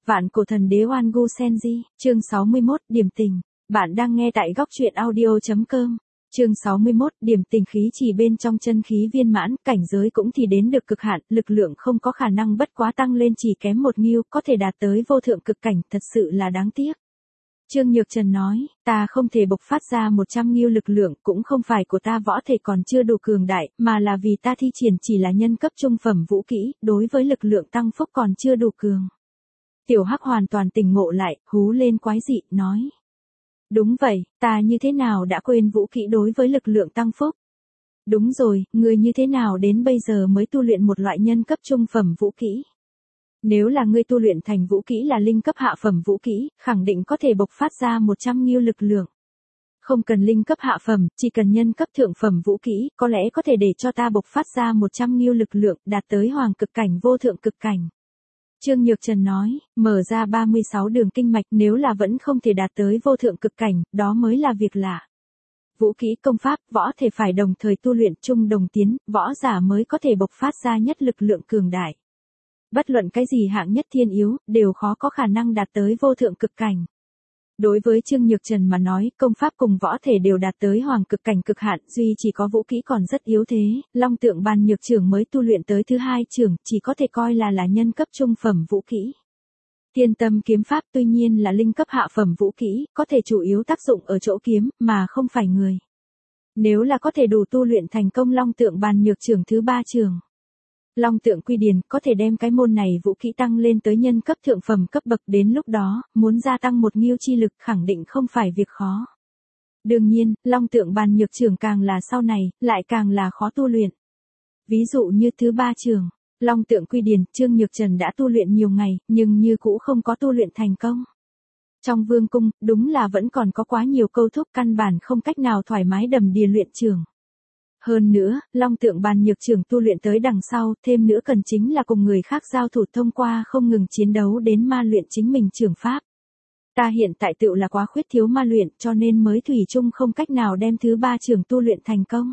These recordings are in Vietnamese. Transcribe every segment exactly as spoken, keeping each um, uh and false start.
Vạn cổ thần đế Oan Gu Senji, chương sáu mươi mốt, điểm tình. Bạn đang nghe tại góc truyện audio chấm com. Chương sáu mươi mốt, điểm tình khí chỉ bên trong chân khí viên mãn, cảnh giới cũng thì đến được cực hạn, lực lượng không có khả năng bất quá tăng lên chỉ kém một nghiêu, có thể đạt tới vô thượng cực cảnh, thật sự là đáng tiếc. Trương Nhược Trần nói, ta không thể bộc phát ra một trăm nghiêu lực lượng, cũng không phải của ta võ thể còn chưa đủ cường đại, mà là vì ta thi triển chỉ là nhân cấp trung phẩm vũ kỹ, đối với lực lượng tăng phúc còn chưa đủ cường. Tiểu Hắc hoàn toàn tỉnh ngộ lại, hú lên quái dị, nói. Đúng vậy, ta như thế nào đã quên vũ kỹ đối với lực lượng tăng phúc? Đúng rồi, ngươi như thế nào đến bây giờ mới tu luyện một loại nhân cấp trung phẩm vũ kỹ? Nếu là ngươi tu luyện thành vũ kỹ là linh cấp hạ phẩm vũ kỹ, khẳng định có thể bộc phát ra một trăm nghiêu lực lượng. Không cần linh cấp hạ phẩm, chỉ cần nhân cấp thượng phẩm vũ kỹ, có lẽ có thể để cho ta bộc phát ra một trăm nghiêu lực lượng, đạt tới hoàng cực cảnh vô thượng cực cảnh. Trương Nhược Trần nói, mở ra ba mươi sáu đường kinh mạch, nếu là vẫn không thể đạt tới vô thượng cực cảnh, đó mới là việc lạ. Vũ kỹ công pháp, võ thể phải đồng thời tu luyện chung đồng tiến, võ giả mới có thể bộc phát ra nhất lực lượng cường đại. Bất luận cái gì hạng nhất thiên yếu, đều khó có khả năng đạt tới vô thượng cực cảnh. Đối với Trương Nhược Trần mà nói, công pháp cùng võ thể đều đạt tới hoàng cực cảnh cực hạn, duy chỉ có vũ kỹ còn rất yếu thế, Long Tượng Bàn Nhược Trưởng mới tu luyện tới thứ hai trưởng, chỉ có thể coi là là nhân cấp trung phẩm vũ kỹ. Thiên Tâm kiếm pháp tuy nhiên là linh cấp hạ phẩm vũ kỹ, có thể chủ yếu tác dụng ở chỗ kiếm, mà không phải người. Nếu là có thể đủ tu luyện thành công Long Tượng Bàn Nhược Trưởng thứ ba trưởng. Long Tượng Quy Điển có thể đem cái môn này vũ kỹ tăng lên tới nhân cấp thượng phẩm cấp bậc, đến lúc đó, muốn gia tăng một nghiêu chi lực khẳng định không phải việc khó. Đương nhiên, Long Tượng Bàn Nhược Trưởng càng là sau này, lại càng là khó tu luyện. Ví dụ như thứ ba trưởng, Long Tượng Quy Điển, Trương Nhược Trần đã tu luyện nhiều ngày, nhưng như cũ không có tu luyện thành công. Trong vương cung, đúng là vẫn còn có quá nhiều câu thúc căn bản không cách nào thoải mái đầm đìa luyện trưởng. Hơn nữa, Long Tượng Bàn Nhược Trưởng tu luyện tới đằng sau, thêm nữa cần chính là cùng người khác giao thủ thông qua không ngừng chiến đấu đến ma luyện chính mình trưởng pháp. Ta hiện tại tựu là quá khuyết thiếu ma luyện, cho nên mới thủy chung không cách nào đem thứ ba trưởng tu luyện thành công.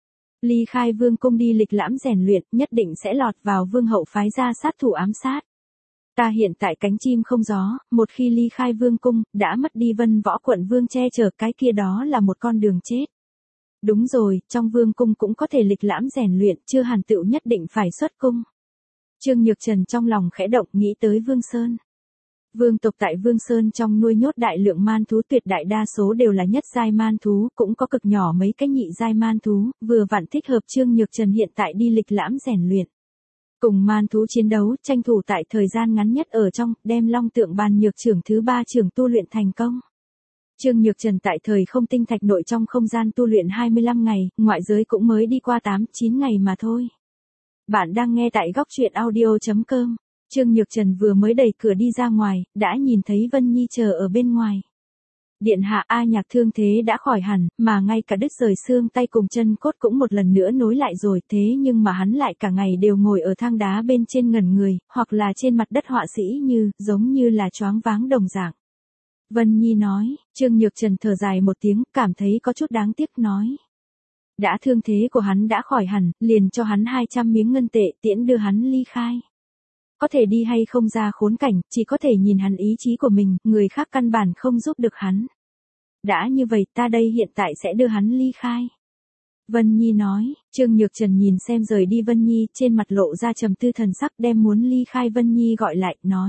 Ly khai vương cung đi lịch lãm rèn luyện, nhất định sẽ lọt vào vương hậu phái ra sát thủ ám sát. Ta hiện tại cánh chim không gió, một khi ly khai vương cung, đã mất đi Vân Võ quận vương che chở, cái kia đó là một con đường chết. Đúng rồi, trong vương cung cũng có thể lịch lãm rèn luyện, chưa hẳn tựu nhất định phải xuất cung. Trương Nhược Trần trong lòng khẽ động, nghĩ tới Vương Sơn. Vương tộc tại Vương Sơn trong nuôi nhốt đại lượng man thú, tuyệt đại đa số đều là nhất giai man thú, cũng có cực nhỏ mấy cái nhị giai man thú, vừa vặn thích hợp Trương Nhược Trần hiện tại đi lịch lãm rèn luyện. Cùng man thú chiến đấu, tranh thủ tại thời gian ngắn nhất ở trong, đem Long Tượng Bàn Nhược Trưởng thứ ba trưởng tu luyện thành công. Trương Nhược Trần tại thời không tinh thạch nội trong không gian tu luyện hai mươi lăm ngày, ngoại giới cũng mới đi qua tám chín ngày mà thôi. Bạn đang nghe tại góc truyện audio chấm com. Trương Nhược Trần vừa mới đẩy cửa đi ra ngoài, đã nhìn thấy Vân Nhi chờ ở bên ngoài. Điện hạ, A Nhạc thương thế đã khỏi hẳn, mà ngay cả đứt rời xương tay cùng chân cốt cũng một lần nữa nối lại rồi, thế nhưng mà hắn lại cả ngày đều ngồi ở thang đá bên trên ngẩn người, hoặc là trên mặt đất họa sĩ như, giống như là choáng váng đồng dạng. Vân Nhi nói, Trương Nhược Trần thở dài một tiếng, cảm thấy có chút đáng tiếc, nói. Đã thương thế của hắn đã khỏi hẳn, liền cho hắn hai trăm miếng ngân tệ tiễn đưa hắn ly khai. Có thể đi hay không ra khốn cảnh, chỉ có thể nhìn hắn ý chí của mình, người khác căn bản không giúp được hắn. Đã như vậy ta đây hiện tại sẽ đưa hắn ly khai. Vân Nhi nói, Trương Nhược Trần nhìn xem rời đi Vân Nhi, trên mặt lộ ra trầm tư thần sắc, đem muốn ly khai Vân Nhi gọi lại, nói.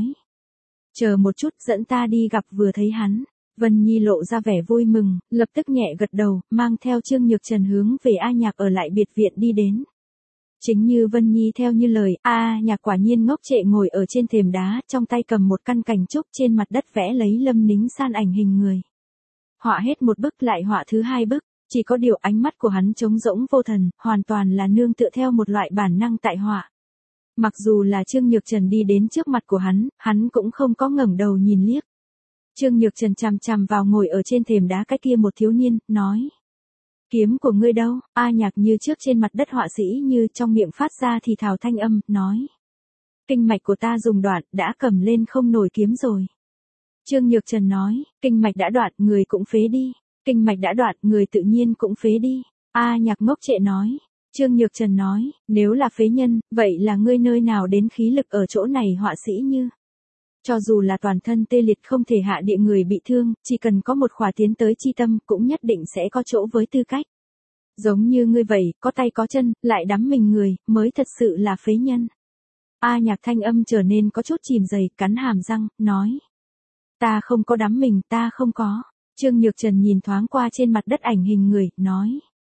Chờ một chút, dẫn ta đi gặp vừa thấy hắn. Vân Nhi lộ ra vẻ vui mừng, lập tức nhẹ gật đầu, mang theo Trương Nhược Trần hướng về A Nhạc ở lại biệt viện đi đến. Chính như Vân Nhi theo như lời, A Nhạc quả nhiên ngốc trệ ngồi ở trên thềm đá, trong tay cầm một căn cành trúc, trên mặt đất vẽ lấy Lâm Nính San ảnh hình người. Họa hết một bức lại họa thứ hai bức, chỉ có điều ánh mắt của hắn trống rỗng vô thần, hoàn toàn là nương tựa theo một loại bản năng tại họa. Mặc dù là Trương Nhược Trần đi đến trước mặt của hắn, hắn cũng không có ngẩng đầu nhìn liếc. Trương Nhược Trần chằm chằm vào ngồi ở trên thềm đá cái kia một thiếu niên, nói. Kiếm của ngươi đâu? A Nhạc như trước trên mặt đất họa sĩ như trong miệng phát ra thì thào thanh âm, nói. Kinh mạch của ta dùng đoạn, đã cầm lên không nổi kiếm rồi. Trương Nhược Trần nói, kinh mạch đã đoạn, người cũng phế đi. Kinh mạch đã đoạn, người tự nhiên cũng phế đi. A Nhạc ngốc trệ nói. Trương Nhược Trần nói, nếu là phế nhân, vậy là ngươi nơi nào đến khí lực ở chỗ này họa sĩ như. Cho dù là toàn thân tê liệt không thể hạ địa người bị thương, chỉ cần có một khỏa tiến tới chi tâm cũng nhất định sẽ có chỗ với tư cách. Giống như ngươi vậy, có tay có chân, lại đắm mình người, mới thật sự là phế nhân. A Nhạc thanh âm trở nên có chút chìm dày, cắn hàm răng, nói. Ta không có đắm mình, ta không có. Trương Nhược Trần nhìn thoáng qua trên mặt đất ảnh hình người, nói.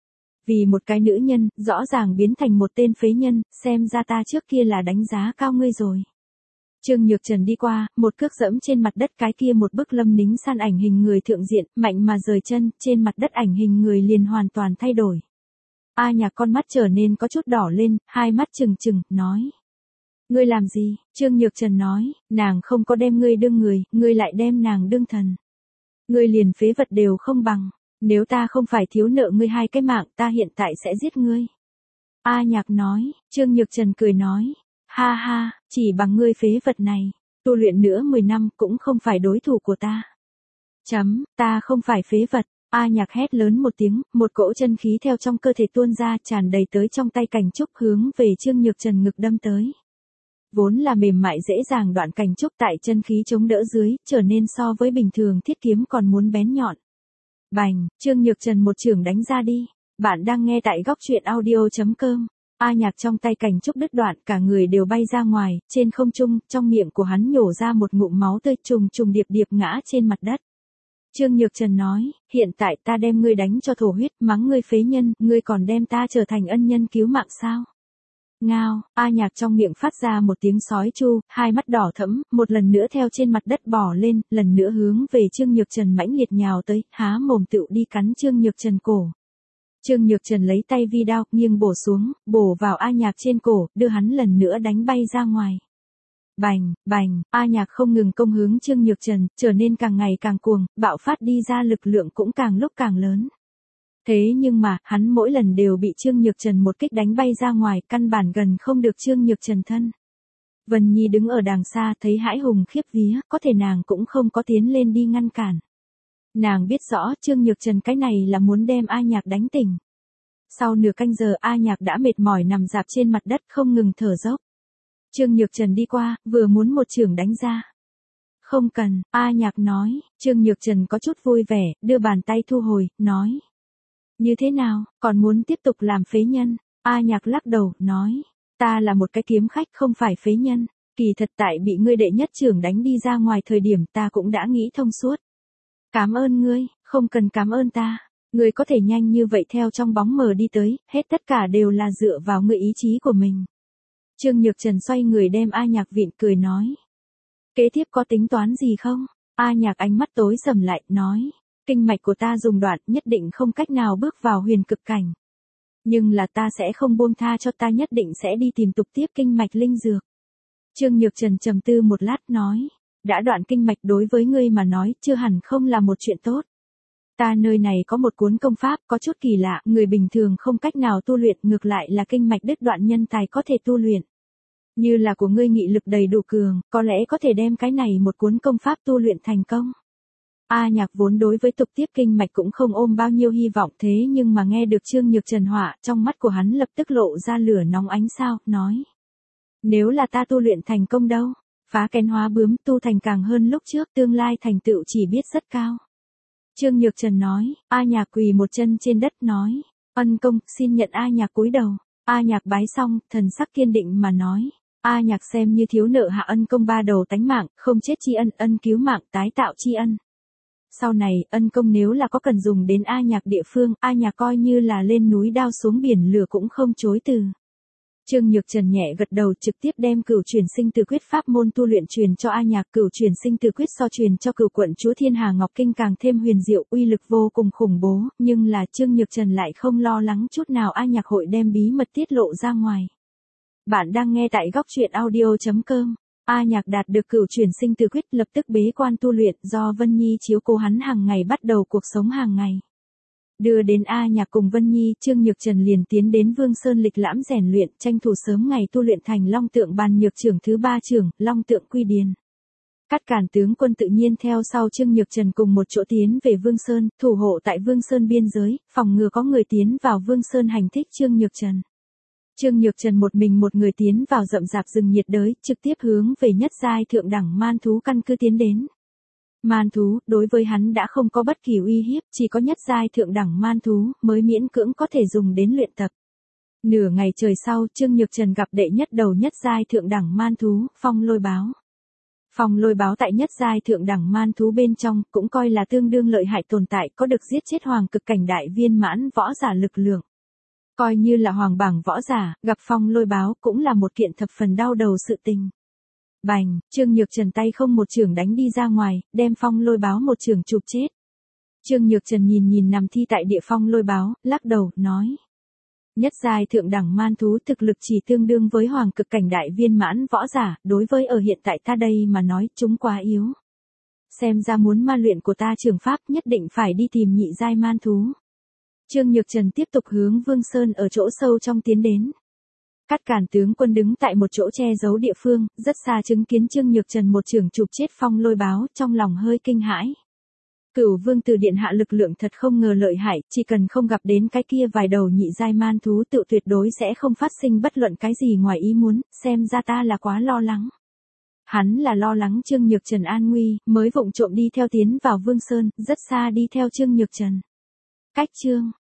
Vì một cái nữ nhân, rõ ràng biến thành một tên phế nhân, xem ra ta trước kia là đánh giá cao ngươi rồi. Trương Nhược Trần đi qua, một cước dẫm trên mặt đất cái kia một bức Lâm Nính San ảnh hình người thượng diện, mạnh mà rời chân, trên mặt đất ảnh hình người liền hoàn toàn thay đổi. A Nhạc con mắt trở nên có chút đỏ lên, hai mắt trừng trừng, nói. Ngươi làm gì? Trương Nhược Trần nói, nàng không có đem ngươi đương người, ngươi lại đem nàng đương thần. Ngươi liền phế vật đều không bằng, nếu ta không phải thiếu nợ ngươi hai cái mạng ta hiện tại sẽ giết ngươi. A Nhạc nói, Trương Nhược Trần cười nói, ha ha, chỉ bằng ngươi phế vật này, tu luyện nữa mười năm cũng không phải đối thủ của ta. Chấm, ta không phải phế vật. A Nhạc hét lớn một tiếng, một cỗ chân khí theo trong cơ thể tuôn ra tràn đầy tới trong tay cảnh trúc hướng về Trương Nhược Trần ngực đâm tới. Vốn là mềm mại dễ dàng đoạn cảnh trúc tại chân khí chống đỡ dưới, trở nên so với bình thường thiết kiếm còn muốn bén nhọn. Bành, Trương Nhược Trần một chưởng đánh ra đi. Bạn đang nghe tại góc truyện audio chấm com. A Nhạc trong tay cảnh trúc đứt đoạn, cả người đều bay ra ngoài, trên không trung, trong miệng của hắn nhổ ra một ngụm máu tươi trùng trùng điệp điệp ngã trên mặt đất. Trương Nhược Trần nói, hiện tại ta đem ngươi đánh cho thổ huyết, mắng ngươi phế nhân, ngươi còn đem ta trở thành ân nhân cứu mạng sao? Ngao, A Nhạc trong miệng phát ra một tiếng sói chu, hai mắt đỏ thẫm, một lần nữa theo trên mặt đất bò lên, lần nữa hướng về Trương Nhược Trần mãnh liệt nhào tới, há mồm tựu đi cắn Trương Nhược Trần cổ. Trương Nhược Trần lấy tay vi đao, nghiêng bổ xuống, bổ vào A Nhạc trên cổ, đưa hắn lần nữa đánh bay ra ngoài. Bành, bành, A Nhạc không ngừng công hướng Trương Nhược Trần, trở nên càng ngày càng cuồng, bạo phát đi ra lực lượng cũng càng lúc càng lớn. Thế nhưng mà, hắn mỗi lần đều bị Trương Nhược Trần một kích đánh bay ra ngoài, căn bản gần không được Trương Nhược Trần thân. Vân Nhi đứng ở đàng xa thấy hãi hùng khiếp vía, có thể nàng cũng không có tiến lên đi ngăn cản. Nàng biết rõ Trương Nhược Trần cái này là muốn đem A Nhạc đánh tỉnh. Sau nửa canh giờ A Nhạc đã mệt mỏi nằm rạp trên mặt đất không ngừng thở dốc. Trương Nhược Trần đi qua, vừa muốn một chưởng đánh ra. Không cần, A Nhạc nói, Trương Nhược Trần có chút vui vẻ, đưa bàn tay thu hồi, nói. Như thế nào, còn muốn tiếp tục làm phế nhân? A Nhạc lắc đầu, nói. Ta là một cái kiếm khách không phải phế nhân, kỳ thật tại bị ngươi đệ nhất chưởng đánh đi ra ngoài thời điểm ta cũng đã nghĩ thông suốt. Cảm ơn ngươi, không cần cảm ơn ta. Ngươi có thể nhanh như vậy theo trong bóng mờ đi tới, hết tất cả đều là dựa vào ngươi ý chí của mình. Trương Nhược Trần xoay người đem A Nhạc vịn cười nói. Kế tiếp có tính toán gì không? A Nhạc ánh mắt tối sầm lại, nói. Kinh mạch của ta dùng đoạn nhất định không cách nào bước vào huyền cực cảnh. Nhưng là ta sẽ không buông tha cho ta nhất định sẽ đi tìm tục tiếp kinh mạch linh dược. Trương Nhược Trần trầm tư một lát nói. Đã đoạn kinh mạch đối với ngươi mà nói chưa hẳn không là một chuyện tốt. Ta nơi này có một cuốn công pháp có chút kỳ lạ, người bình thường không cách nào tu luyện, ngược lại là kinh mạch đứt đoạn nhân tài có thể tu luyện. Như là của ngươi nghị lực đầy đủ cường, có lẽ có thể đem cái này một cuốn công pháp tu luyện thành công. A Nhạc vốn đối với tục tiếp kinh mạch cũng không ôm bao nhiêu hy vọng, thế nhưng mà nghe được Trương Nhược Trần họa, trong mắt của hắn lập tức lộ ra lửa nóng ánh sao, nói. Nếu là ta tu luyện thành công đâu, phá kén hóa bướm tu thành càng hơn lúc trước, tương lai thành tựu chỉ biết rất cao. Trương Nhược Trần nói, A Nhạc quỳ một chân trên đất nói, ân công, xin nhận. A Nhạc cúi đầu. A Nhạc bái xong, thần sắc kiên định mà nói, A Nhạc xem như thiếu nợ hạ ân công ba đầu tánh mạng, không chết tri ân, ân cứu mạng, tái tạo tri ân. Sau này, ân công nếu là có cần dùng đến A Nhạc địa phương, A Nhạc coi như là lên núi đao xuống biển lửa cũng không chối từ. Trương Nhược Trần nhẹ gật đầu, trực tiếp đem Cửu Truyền Sinh Tử Quyết pháp môn tu luyện truyền cho A Nhạc. Cửu Truyền Sinh Tử Quyết so truyền cho Cửu Quận Chúa Thiên Hà Ngọc Kinh càng thêm huyền diệu, uy lực vô cùng khủng bố, nhưng là Trương Nhược Trần lại không lo lắng chút nào A Nhạc hội đem bí mật tiết lộ ra ngoài. Bạn đang nghe tại góc truyện audio chấm com. A Nhạc đạt được Cửu Truyền Sinh Tử Quyết, lập tức bế quan tu luyện, do Vân Nhi chiếu cố hắn hàng ngày bắt đầu cuộc sống hàng ngày. Đưa đến A Nhạc cùng Vân Nhi, Trương Nhược Trần liền tiến đến Vương Sơn lịch lãm rèn luyện, tranh thủ sớm ngày tu luyện thành Long Tượng Bàn Nhược trưởng thứ ba trưởng, Long Tượng Quy Điền. Cát Càn tướng quân tự nhiên theo sau Trương Nhược Trần cùng một chỗ tiến về Vương Sơn, thủ hộ tại Vương Sơn biên giới, phòng ngừa có người tiến vào Vương Sơn hành thích Trương Nhược Trần. Trương Nhược Trần một mình một người tiến vào rậm rạp rừng nhiệt đới, trực tiếp hướng về nhất giai thượng đẳng man thú căn cứ tiến đến. Man thú, đối với hắn đã không có bất kỳ uy hiếp, chỉ có nhất giai thượng đẳng man thú mới miễn cưỡng có thể dùng đến luyện tập. Nửa ngày trời sau, Trương Nhược Trần gặp đệ nhất đầu nhất giai thượng đẳng man thú, Phong Lôi Báo. Phong Lôi Báo tại nhất giai thượng đẳng man thú bên trong, cũng coi là tương đương lợi hại tồn tại, có được giết chết hoàng cực cảnh đại viên mãn võ giả lực lượng. Coi như là hoàng bảng võ giả, gặp Phong Lôi Báo cũng là một kiện thập phần đau đầu sự tình. Bành, Trương Nhược Trần tay không một chưởng đánh đi ra ngoài, đem Phong Lôi Báo một chưởng chụp chết. Trương Nhược Trần nhìn nhìn nằm thi tại địa Phong Lôi Báo, lắc đầu, nói. Nhất giai thượng đẳng man thú thực lực chỉ tương đương với hoàng cực cảnh đại viên mãn võ giả, đối với ở hiện tại ta đây mà nói chúng quá yếu. Xem ra muốn ma luyện của ta trường pháp nhất định phải đi tìm nhị giai man thú. Trương Nhược Trần tiếp tục hướng Vương Sơn ở chỗ sâu trong tiến đến. Cát Càn tướng quân đứng tại một chỗ che giấu địa phương, rất xa chứng kiến Trương Nhược Trần một chưởng chụp chết Phong Lôi Báo, trong lòng hơi kinh hãi. Cửu Vương Từ điện hạ lực lượng thật không ngờ lợi hại, chỉ cần không gặp đến cái kia vài đầu nhị giai man thú tự tuyệt đối sẽ không phát sinh bất luận cái gì ngoài ý muốn, xem ra ta là quá lo lắng. Hắn là lo lắng Trương Nhược Trần an nguy, mới vụng trộm đi theo tiến vào Vương Sơn, rất xa đi theo Trương Nhược Trần. Cách chương,